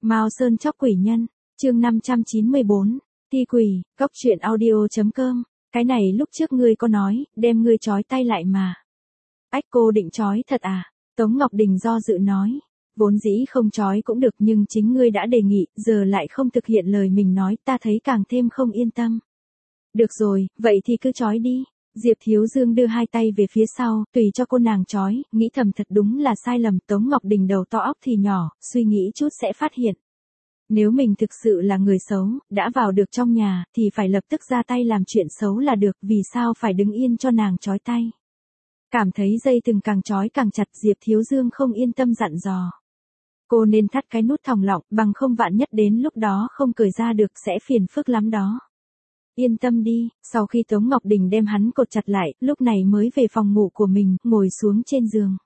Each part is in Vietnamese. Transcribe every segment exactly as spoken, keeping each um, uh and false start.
Mao Sơn chóc quỷ nhân, chương năm trăm chín mươi bốn, thi quỷ, cóc truyện audio.com, cái này lúc trước ngươi có nói, đem ngươi trói tay lại mà. Ách cô định trói thật à? Tống Ngọc Đình do dự nói, vốn dĩ không trói cũng được nhưng chính ngươi đã đề nghị, giờ lại không thực hiện lời mình nói, ta thấy càng thêm không yên tâm. Được rồi, vậy thì cứ trói đi. Diệp Thiếu Dương đưa hai tay về phía sau, tùy cho cô nàng trói, nghĩ thầm thật đúng là sai lầm. Tống Ngọc Đình đầu to óc thì nhỏ, suy nghĩ chút sẽ phát hiện. Nếu mình thực sự là người xấu, đã vào được trong nhà, thì phải lập tức ra tay làm chuyện xấu là được, vì sao phải đứng yên cho nàng trói tay. Cảm thấy dây thừng càng trói càng chặt, Diệp Thiếu Dương không yên tâm dặn dò. Cô nên thắt cái nút thòng lọng, bằng không vạn nhất đến lúc đó không cởi ra được sẽ phiền phức lắm đó. Yên tâm đi, sau khi Tống Ngọc Đình đem hắn cột chặt lại, lúc này mới về phòng ngủ của mình, ngồi xuống trên giường.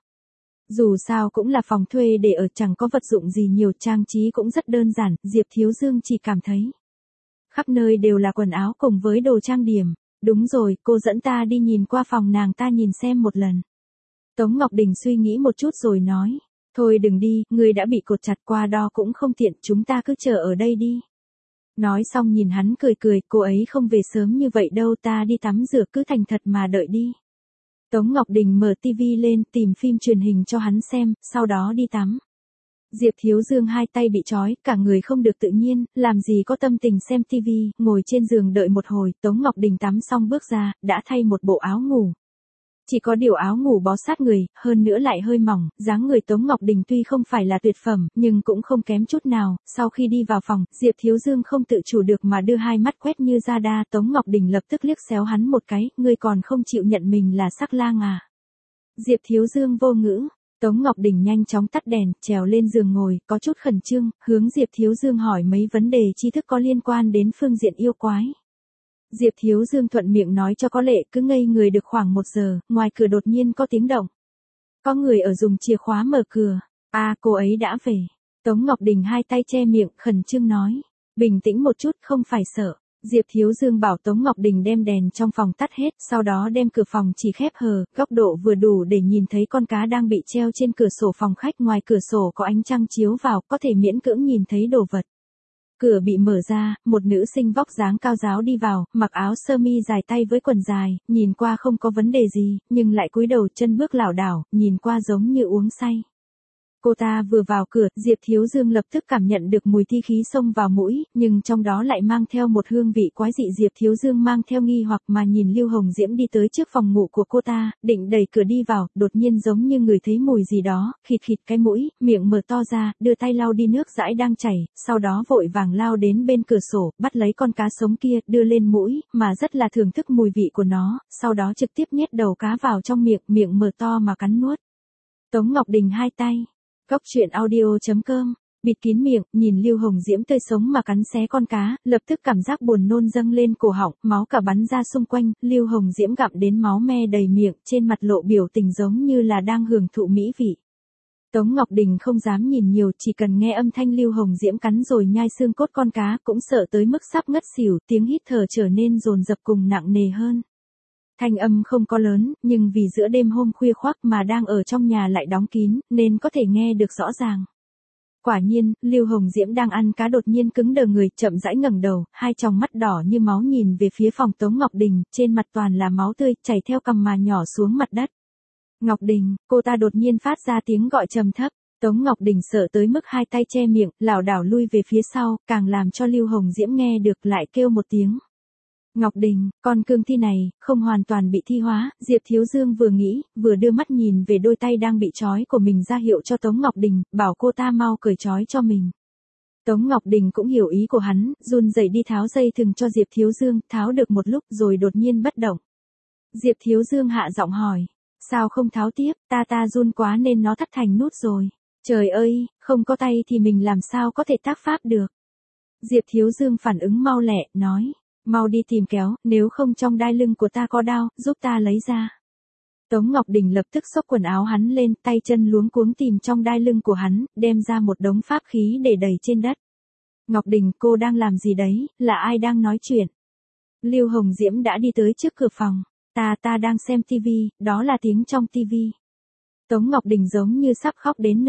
Dù sao cũng là phòng thuê để ở, chẳng có vật dụng gì nhiều, trang trí cũng rất đơn giản, Diệp Thiếu Dương chỉ cảm thấy khắp nơi đều là quần áo cùng với đồ trang điểm. Đúng rồi, cô dẫn ta đi nhìn qua phòng nàng ta nhìn xem một lần. Tống Ngọc Đình suy nghĩ một chút rồi nói, thôi đừng đi, người đã bị cột chặt, qua đo cũng không tiện, chúng ta cứ chờ ở đây đi. Nói xong nhìn hắn cười cười, cô ấy không về sớm như vậy đâu, ta đi tắm rửa, cứ thành thật mà đợi đi. Tống Ngọc Đình mở tivi lên, tìm phim truyền hình cho hắn xem, sau đó đi tắm. Diệp Thiếu Dương hai tay bị trói, cả người không được tự nhiên, làm gì có tâm tình xem tivi, ngồi trên giường đợi một hồi, Tống Ngọc Đình tắm xong bước ra, đã thay một bộ áo ngủ. Chỉ có điều áo ngủ bó sát người, hơn nữa lại hơi mỏng, dáng người Tống Ngọc Đình tuy không phải là tuyệt phẩm, nhưng cũng không kém chút nào. Sau khi đi vào phòng, Diệp Thiếu Dương không tự chủ được mà đưa hai mắt quét như ra đa, Tống Ngọc Đình lập tức liếc xéo hắn một cái, ngươi còn không chịu nhận mình là sắc lang à. Diệp Thiếu Dương vô ngữ, Tống Ngọc Đình nhanh chóng tắt đèn, trèo lên giường ngồi, có chút khẩn trương, hướng Diệp Thiếu Dương hỏi mấy vấn đề tri thức có liên quan đến phương diện yêu quái. Diệp Thiếu Dương thuận miệng nói cho có lệ, cứ ngây người được khoảng một giờ, ngoài cửa đột nhiên có tiếng động. Có người ở dùng chìa khóa mở cửa. À, cô ấy đã về. Tống Ngọc Đình hai tay che miệng, khẩn trương nói. Bình tĩnh một chút, không phải sợ. Diệp Thiếu Dương bảo Tống Ngọc Đình đem đèn trong phòng tắt hết, sau đó đem cửa phòng chỉ khép hờ, góc độ vừa đủ để nhìn thấy con cá đang bị treo trên cửa sổ phòng khách, ngoài cửa sổ có ánh trăng chiếu vào, có thể miễn cưỡng nhìn thấy đồ vật. Cửa bị mở ra, một nữ sinh vóc dáng cao ráo đi vào, mặc áo sơ mi dài tay với quần dài, nhìn qua không có vấn đề gì, nhưng lại cúi đầu chân bước lảo đảo, nhìn qua giống như uống say. Cô ta vừa vào cửa, Diệp Thiếu Dương lập tức cảm nhận được mùi thi khí xông vào mũi, nhưng trong đó lại mang theo một hương vị quái dị. Diệp Thiếu Dương mang theo nghi hoặc mà nhìn Lưu Hồng Diễm đi tới trước phòng ngủ của cô ta, định đẩy cửa đi vào, đột nhiên giống như người thấy mùi gì đó, khịt khịt cái mũi, miệng mở to ra, đưa tay lau đi nước dãi đang chảy, sau đó vội vàng lao đến bên cửa sổ, bắt lấy con cá sống kia, đưa lên mũi, mà rất là thưởng thức mùi vị của nó, sau đó trực tiếp nhét đầu cá vào trong miệng, miệng mở to mà cắn nuốt. Tống Ngọc Đình hai tay. Cóc truyện audio.com, bịt kín miệng, nhìn Lưu Hồng Diễm tươi sống mà cắn xé con cá, lập tức cảm giác buồn nôn dâng lên cổ họng, máu cả bắn ra xung quanh, Lưu Hồng Diễm gặm đến máu me đầy miệng, trên mặt lộ biểu tình giống như là đang hưởng thụ mỹ vị. Tống Ngọc Đình không dám nhìn nhiều, chỉ cần nghe âm thanh Lưu Hồng Diễm cắn rồi nhai xương cốt con cá, cũng sợ tới mức sắp ngất xỉu, tiếng hít thở trở nên dồn dập cùng nặng nề hơn. Thanh âm không có lớn, nhưng vì giữa đêm hôm khuya khoác mà đang ở trong nhà lại đóng kín, nên có thể nghe được rõ ràng. Quả nhiên, Lưu Hồng Diễm đang ăn cá đột nhiên cứng đờ người, chậm rãi ngẩng đầu, hai tròng mắt đỏ như máu nhìn về phía phòng Tống Ngọc Đình, trên mặt toàn là máu tươi, chảy theo cằm mà nhỏ xuống mặt đất. Ngọc Đình, cô ta đột nhiên phát ra tiếng gọi trầm thấp. Tống Ngọc Đình sợ tới mức hai tay che miệng, lảo đảo lui về phía sau, càng làm cho Lưu Hồng Diễm nghe được lại kêu một tiếng. Ngọc Đình, con cương thi này, không hoàn toàn bị thi hóa, Diệp Thiếu Dương vừa nghĩ, vừa đưa mắt nhìn về đôi tay đang bị trói của mình ra hiệu cho Tống Ngọc Đình, bảo cô ta mau cởi trói cho mình. Tống Ngọc Đình cũng hiểu ý của hắn, run rẩy đi tháo dây thừng cho Diệp Thiếu Dương, tháo được một lúc rồi đột nhiên bất động. Diệp Thiếu Dương hạ giọng hỏi, sao không tháo tiếp, ta ta run quá nên nó thắt thành nút rồi. Trời ơi, không có tay thì mình làm sao có thể tác pháp được. Diệp Thiếu Dương phản ứng mau lẹ, nói. Mau đi tìm kéo, nếu không trong đai lưng của ta có đao, giúp ta lấy ra. Tống Ngọc Đình lập tức xốc quần áo hắn lên, tay chân luống cuống tìm trong đai lưng của hắn, đem ra một đống pháp khí để đẩy trên đất. Ngọc Đình, cô đang làm gì đấy, là ai đang nói chuyện? Lưu Hồng Diễm đã đi tới trước cửa phòng. Ta ta đang xem tivi, đó là tiếng trong tivi. Tống Ngọc Đình giống như sắp khóc đến nơi.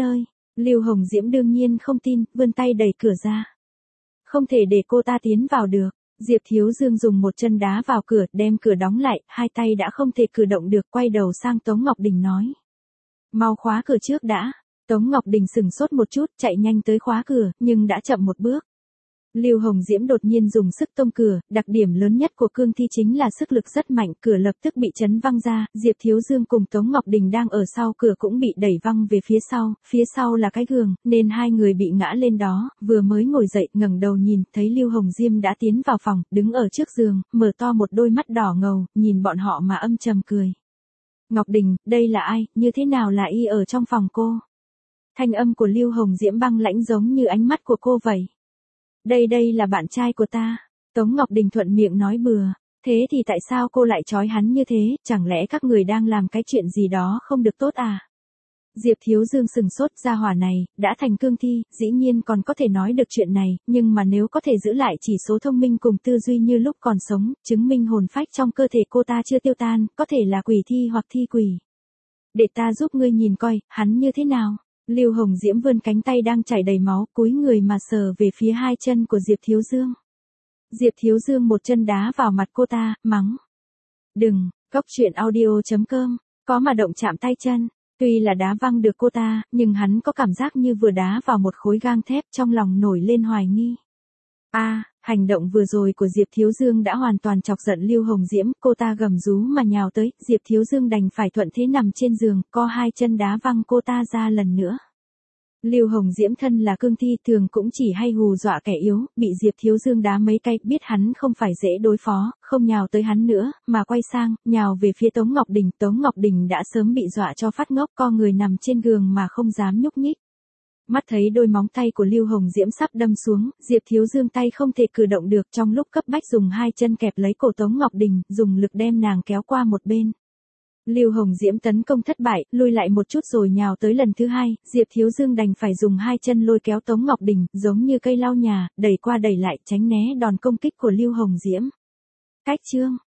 Lưu Hồng Diễm đương nhiên không tin, vươn tay đẩy cửa ra. Không thể để cô ta tiến vào được. Diệp Thiếu Dương dùng một chân đá vào cửa, đem cửa đóng lại, hai tay đã không thể cử động được, quay đầu sang Tống Ngọc Đình nói. Mau khóa cửa trước đã. Tống Ngọc Đình sừng sốt một chút, chạy nhanh tới khóa cửa, nhưng đã chậm một bước. Lưu Hồng Diễm đột nhiên dùng sức tông cửa, đặc điểm lớn nhất của cương thi chính là sức lực rất mạnh, cửa lập tức bị chấn văng ra, Diệp Thiếu Dương cùng Tống Ngọc Đình đang ở sau cửa cũng bị đẩy văng về phía sau, phía sau là cái giường, nên hai người bị ngã lên đó, vừa mới ngồi dậy, ngẩng đầu nhìn, thấy Lưu Hồng Diễm đã tiến vào phòng, đứng ở trước giường, mở to một đôi mắt đỏ ngầu, nhìn bọn họ mà âm trầm cười. Ngọc Đình, đây là ai, như thế nào là y ở trong phòng cô? Thanh âm của Lưu Hồng Diễm băng lãnh giống như ánh mắt của cô vậy. Đây đây là bạn trai của ta. Tống Ngọc Đình thuận miệng nói bừa. Thế thì tại sao cô lại trói hắn như thế, chẳng lẽ các người đang làm cái chuyện gì đó không được tốt à? Diệp Thiếu Dương sừng sốt, gia hỏa này, đã thành cương thi, dĩ nhiên còn có thể nói được chuyện này, nhưng mà nếu có thể giữ lại chỉ số thông minh cùng tư duy như lúc còn sống, chứng minh hồn phách trong cơ thể cô ta chưa tiêu tan, có thể là quỷ thi hoặc thi quỷ. Để ta giúp ngươi nhìn coi, hắn như thế nào? Lưu Hồng Diễm vươn cánh tay đang chảy đầy máu, cúi người mà sờ về phía hai chân của Diệp Thiếu Dương. Diệp Thiếu Dương một chân đá vào mặt cô ta, mắng. Đừng, Cốc Truyện Audio chấm com, có mà động chạm tay chân. Tuy là đá văng được cô ta, nhưng hắn có cảm giác như vừa đá vào một khối gang thép, trong lòng nổi lên hoài nghi. A, à, hành động vừa rồi của Diệp Thiếu Dương đã hoàn toàn chọc giận Lưu Hồng Diễm, cô ta gầm rú mà nhào tới, Diệp Thiếu Dương đành phải thuận thế nằm trên giường, co hai chân đá văng cô ta ra lần nữa. Lưu Hồng Diễm thân là cương thi thường cũng chỉ hay hù dọa kẻ yếu, bị Diệp Thiếu Dương đá mấy cái, biết hắn không phải dễ đối phó, không nhào tới hắn nữa, mà quay sang, nhào về phía Tống Ngọc Đình. Tống Ngọc Đình đã sớm bị dọa cho phát ngốc, co người nằm trên giường mà không dám nhúc nhích. Mắt thấy đôi móng tay của Lưu Hồng Diễm sắp đâm xuống, Diệp Thiếu Dương tay không thể cử động được, trong lúc cấp bách dùng hai chân kẹp lấy cổ Tống Ngọc Đình, dùng lực đem nàng kéo qua một bên. Lưu Hồng Diễm tấn công thất bại, lui lại một chút rồi nhào tới lần thứ hai, Diệp Thiếu Dương đành phải dùng hai chân lôi kéo Tống Ngọc Đình, giống như cây lau nhà, đẩy qua đẩy lại, tránh né đòn công kích của Lưu Hồng Diễm. Cách chương